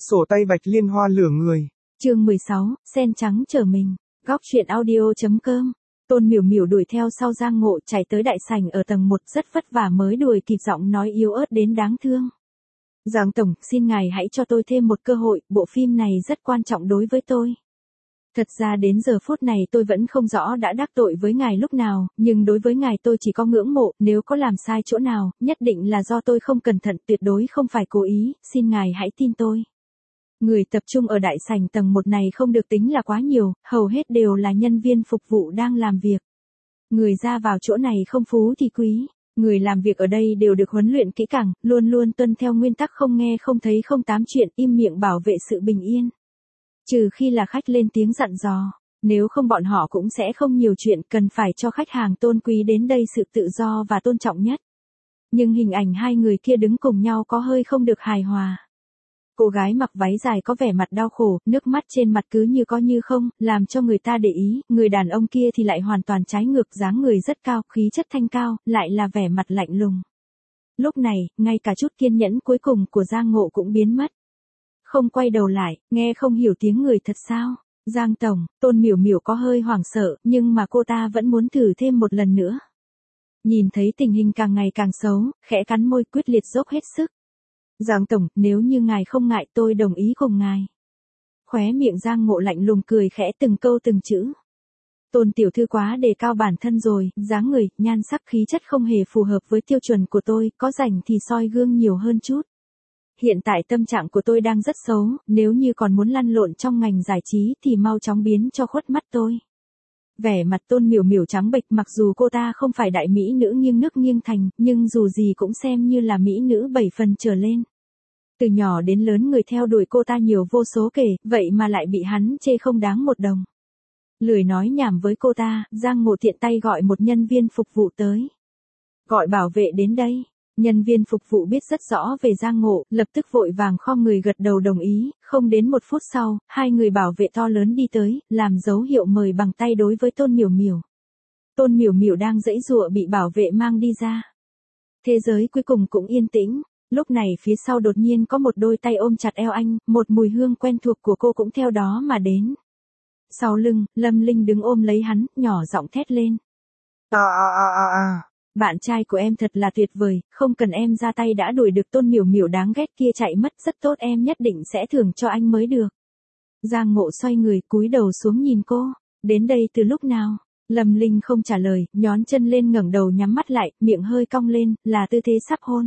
Sổ tay bạch liên hoa lửa người. Chương 16, sen trắng trở mình. Góc truyện audio.com. Tôn Miểu Miểu đuổi theo sau Giang Ngộ chạy tới đại sảnh ở tầng 1 rất vất vả mới đuổi kịp, giọng nói yếu ớt đến đáng thương. Giang Tổng, xin ngài hãy cho tôi thêm một cơ hội, bộ phim này rất quan trọng đối với tôi. Thật ra đến giờ phút này tôi vẫn không rõ đã đắc tội với ngài lúc nào, nhưng đối với ngài tôi chỉ có ngưỡng mộ, nếu có làm sai chỗ nào, nhất định là do tôi không cẩn thận, tuyệt đối không phải cố ý, xin ngài hãy tin tôi. Người tập trung ở đại sảnh tầng 1 này không được tính là quá nhiều, hầu hết đều là nhân viên phục vụ đang làm việc. Người ra vào chỗ này không phú thì quý. Người làm việc ở đây đều được huấn luyện kỹ càng, luôn luôn tuân theo nguyên tắc không nghe không thấy không tám chuyện, im miệng bảo vệ sự bình yên. Trừ khi là khách lên tiếng dặn dò, nếu không bọn họ cũng sẽ không nhiều chuyện, cần phải cho khách hàng tôn quý đến đây sự tự do và tôn trọng nhất. Nhưng hình ảnh hai người kia đứng cùng nhau có hơi không được hài hòa. Cô gái mặc váy dài có vẻ mặt đau khổ, nước mắt trên mặt cứ như có như không, làm cho người ta để ý, người đàn ông kia thì lại hoàn toàn trái ngược, dáng người rất cao, khí chất thanh cao, lại là vẻ mặt lạnh lùng. Lúc này, ngay cả chút kiên nhẫn cuối cùng của Giang Ngộ cũng biến mất. Không quay đầu lại, nghe không hiểu tiếng người thật sao? Giang Tổng, Tôn Miểu Miểu có hơi hoảng sợ, nhưng mà cô ta vẫn muốn thử thêm một lần nữa. Nhìn thấy tình hình càng ngày càng xấu, khẽ cắn môi quyết liệt dốc hết sức. Giang Tổng, nếu như ngài không ngại tôi đồng ý cùng ngài. Khóe miệng Giang Ngộ lạnh lùng cười khẽ từng câu từng chữ. Tôn tiểu thư quá đề cao bản thân rồi, dáng người, nhan sắc khí chất không hề phù hợp với tiêu chuẩn của tôi, có rảnh thì soi gương nhiều hơn chút. Hiện tại tâm trạng của tôi đang rất xấu, nếu như còn muốn lăn lộn trong ngành giải trí thì mau chóng biến cho khuất mắt tôi. Vẻ mặt Tôn Miểu Miểu trắng bệch, mặc dù cô ta không phải đại mỹ nữ nghiêng nước nghiêng thành, nhưng dù gì cũng xem như là mỹ nữ 7 phần trở lên. Từ nhỏ đến lớn người theo đuổi cô ta nhiều vô số kể, vậy mà lại bị hắn chê không đáng một đồng. Lười nói nhảm với cô ta, Giang Ngộ tiện tay gọi một nhân viên phục vụ tới. Gọi bảo vệ đến đây. Nhân viên phục vụ biết rất rõ về Giang Ngộ, lập tức vội vàng khom người gật đầu đồng ý, không đến 1 phút sau, hai người bảo vệ to lớn đi tới, làm dấu hiệu mời bằng tay đối với Tôn Miểu Miểu. Tôn Miểu Miểu đang giãy giụa bị bảo vệ mang đi ra. Thế giới cuối cùng cũng yên tĩnh, lúc này phía sau đột nhiên có một đôi tay ôm chặt eo anh, một mùi hương quen thuộc của cô cũng theo đó mà đến. Sau lưng, Lâm Linh đứng ôm lấy hắn, nhỏ giọng thét lên. Bạn trai của em thật là tuyệt vời, không cần em ra tay đã đuổi được Tôn Miểu Miểu đáng ghét kia chạy mất, rất tốt, em nhất định sẽ thưởng cho anh mới được. Giang Ngộ xoay người cúi đầu xuống nhìn cô, đến đây từ lúc nào? Lâm Linh không trả lời, nhón chân lên ngẩng đầu nhắm mắt lại, miệng hơi cong lên, là tư thế sắp hôn.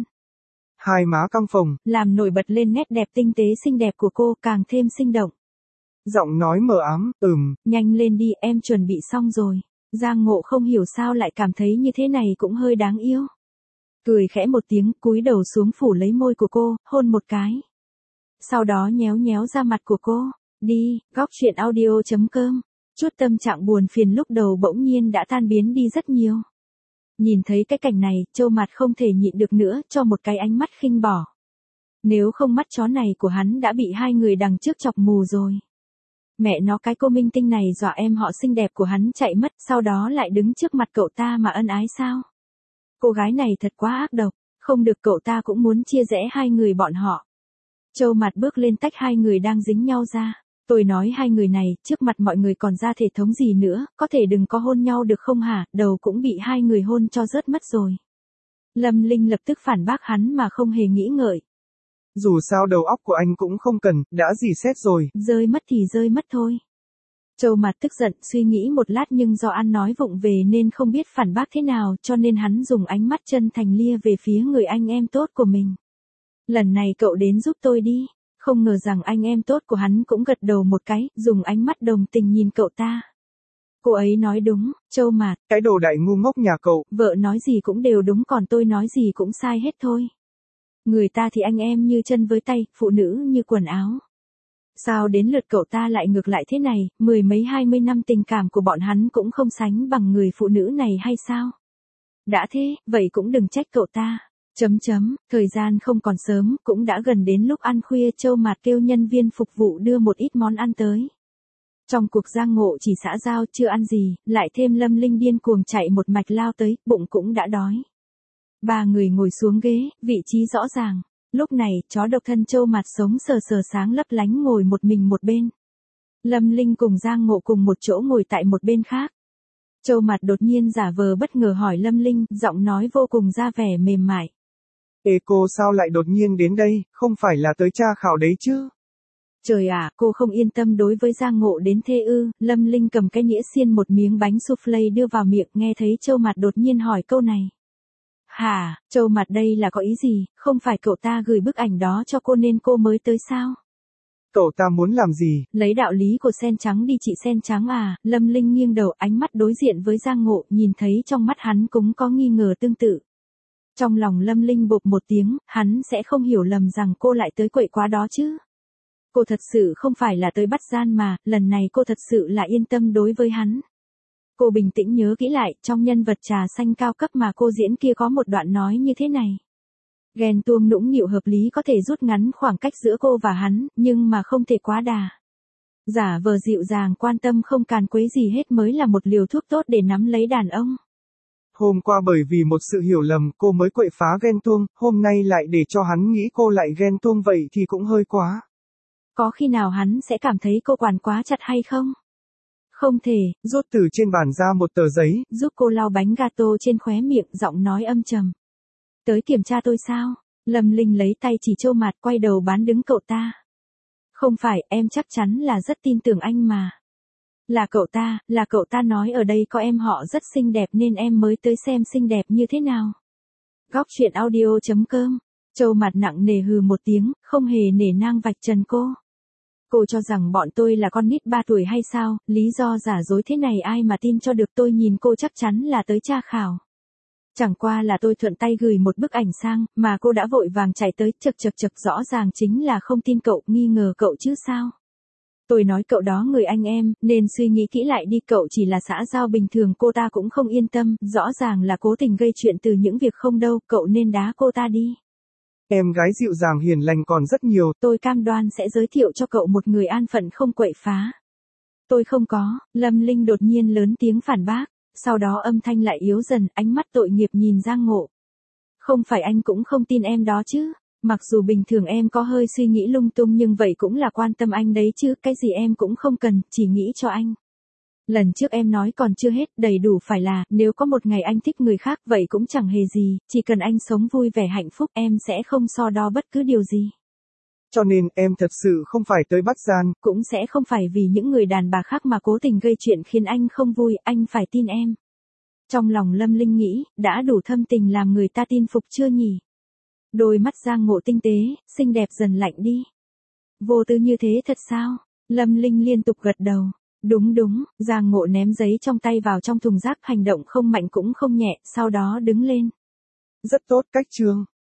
Hai má căng phồng, làm nổi bật lên nét đẹp tinh tế xinh đẹp của cô càng thêm sinh động. Giọng nói mờ ám, Nhanh lên đi, em chuẩn bị xong rồi. Giang Ngộ không hiểu sao lại cảm thấy như thế này cũng hơi đáng yêu. Cười khẽ một tiếng, cúi đầu xuống phủ lấy môi của cô, hôn một cái. Sau đó nhéo nhéo ra mặt của cô. Đi, góc truyện audio.com. Chút tâm trạng buồn phiền lúc đầu bỗng nhiên đã tan biến đi rất nhiều. Nhìn thấy cái cảnh này, Châu Mạt không thể nhịn được nữa, cho một cái ánh mắt khinh bỏ. Nếu không mắt chó này của hắn đã bị hai người đằng trước chọc mù rồi. Mẹ nó, cái cô minh tinh này dọa em họ xinh đẹp của hắn chạy mất, sau đó lại đứng trước mặt cậu ta mà ân ái sao? Cô gái này thật quá ác độc, không được cậu ta cũng muốn chia rẽ hai người bọn họ. Châu Mạt bước lên tách hai người đang dính nhau ra. Tôi nói hai người này, trước mặt mọi người còn ra thể thống gì nữa, có thể đừng có hôn nhau được không hả, đầu cũng bị hai người hôn cho rớt mất rồi. Lâm Linh lập tức phản bác hắn mà không hề nghĩ ngợi. Dù sao đầu óc của anh cũng không cần, đã dì xét rồi. Rơi mất thì rơi mất thôi. Châu Mạt tức giận, suy nghĩ một lát nhưng do ăn nói vụng về nên không biết phản bác thế nào, cho nên hắn dùng ánh mắt chân thành lia về phía người anh em tốt của mình. Lần này cậu đến giúp tôi đi. Không ngờ rằng anh em tốt của hắn cũng gật đầu một cái, dùng ánh mắt đồng tình nhìn cậu ta. Cô ấy nói đúng, Châu Mạt. Cái đồ đại ngu ngốc nhà cậu. Vợ nói gì cũng đều đúng, còn tôi nói gì cũng sai hết thôi. Người ta thì anh em như chân với tay, phụ nữ như quần áo. Sao đến lượt cậu ta lại ngược lại thế này, 10 mấy 20 năm tình cảm của bọn hắn cũng không sánh bằng người phụ nữ này hay sao? Đã thế, vậy cũng đừng trách cậu ta. Thời gian không còn sớm, cũng đã gần đến lúc ăn khuya, Châu Mạt kêu nhân viên phục vụ đưa một ít món ăn tới. Trong cuộc Giang Ngộ chỉ xã giao chưa ăn gì, lại thêm Lâm Linh điên cuồng chạy một mạch lao tới, bụng cũng đã đói. Ba người ngồi xuống ghế, vị trí rõ ràng. Lúc này, chó độc thân Châu Mặt sống sờ sờ sáng lấp lánh ngồi một mình một bên. Lâm Linh cùng Giang Ngộ cùng một chỗ ngồi tại một bên khác. Châu Mặt đột nhiên giả vờ bất ngờ hỏi Lâm Linh, giọng nói vô cùng ra vẻ mềm mại. Ê cô sao lại đột nhiên đến đây, không phải là tới tra khảo đấy chứ? Trời ạ, cô không yên tâm đối với Giang Ngộ đến thế ư? Lâm Linh cầm cái nĩa xiên một miếng bánh soufflé đưa vào miệng, nghe thấy Châu Mặt đột nhiên hỏi câu này. Hả, Châu Mặt đây là có ý gì, không phải cậu ta gửi bức ảnh đó cho cô nên cô mới tới sao? Cậu ta muốn làm gì? Lấy đạo lý của sen trắng đi chị sen trắng à? Lâm Linh nghiêng đầu, ánh mắt đối diện với Giang Ngộ, nhìn thấy trong mắt hắn cũng có nghi ngờ tương tự. Trong lòng Lâm Linh bộp một tiếng, hắn sẽ không hiểu lầm rằng cô lại tới quậy quá đó chứ. Cô thật sự không phải là tới bắt gian mà, lần này cô thật sự là yên tâm đối với hắn. Cô bình tĩnh nhớ kỹ lại, trong nhân vật trà xanh cao cấp mà cô diễn kia có một đoạn nói như thế này. Ghen tuông nũng nịu hợp lý có thể rút ngắn khoảng cách giữa cô và hắn, nhưng mà không thể quá đà. Giả vờ dịu dàng quan tâm không càn quấy gì hết mới là một liều thuốc tốt để nắm lấy đàn ông. Hôm qua bởi vì một sự hiểu lầm cô mới quậy phá ghen tuông, hôm nay lại để cho hắn nghĩ cô lại ghen tuông vậy thì cũng hơi quá. Có khi nào hắn sẽ cảm thấy cô quản quá chặt hay không? Không thể. Rút từ trên bàn ra một tờ giấy, giúp cô lau bánh gato trên khóe miệng, giọng nói âm trầm. Tới kiểm tra tôi sao? Lâm Linh lấy tay chỉ Châu Mặt, quay đầu bán đứng cậu ta. Không phải, em chắc chắn là rất tin tưởng anh mà. Là cậu ta nói ở đây có em họ rất xinh đẹp nên em mới tới xem xinh đẹp như thế nào. Góc truyện audio.com. Châu Mặt nặng nề hừ một tiếng, không hề nể nang vạch trần cô. Cô cho rằng bọn tôi là con nít 3 tuổi hay sao, lý do giả dối thế này ai mà tin cho được, tôi nhìn cô chắc chắn là tới tra khảo. Chẳng qua là tôi thuận tay gửi một bức ảnh sang, mà cô đã vội vàng chạy tới, chật rõ ràng chính là không tin cậu, nghi ngờ cậu chứ sao. Tôi nói cậu đó người anh em, nên suy nghĩ kỹ lại đi, cậu chỉ là xã giao bình thường cô ta cũng không yên tâm, rõ ràng là cố tình gây chuyện từ những việc không đâu, cậu nên đá cô ta đi. Em gái dịu dàng hiền lành còn rất nhiều. Tôi cam đoan sẽ giới thiệu cho cậu một người an phận không quậy phá. Tôi không có, Lâm Linh đột nhiên lớn tiếng phản bác, sau đó âm thanh lại yếu dần, ánh mắt tội nghiệp nhìn Giang Ngộ. Không phải anh cũng không tin em đó chứ, mặc dù bình thường em có hơi suy nghĩ lung tung nhưng vậy cũng là quan tâm anh đấy chứ, cái gì em cũng không cần, chỉ nghĩ cho anh. Lần trước em nói còn chưa hết, đầy đủ phải là, nếu có một ngày anh thích người khác vậy cũng chẳng hề gì, chỉ cần anh sống vui vẻ hạnh phúc em sẽ không so đo bất cứ điều gì. Cho nên em thật sự không phải tới bắt gian. Cũng sẽ không phải vì những người đàn bà khác mà cố tình gây chuyện khiến anh không vui, anh phải tin em. Trong lòng Lâm Linh nghĩ, đã đủ thâm tình làm người ta tin phục chưa nhỉ? Đôi mắt Giang Ngộ tinh tế, xinh đẹp dần lạnh đi. Vô tư như thế thật sao? Lâm Linh liên tục gật đầu. Đúng, Giang Ngộ ném giấy trong tay vào trong thùng rác, hành động không mạnh cũng không nhẹ, sau đó đứng lên. Rất tốt cách Trương.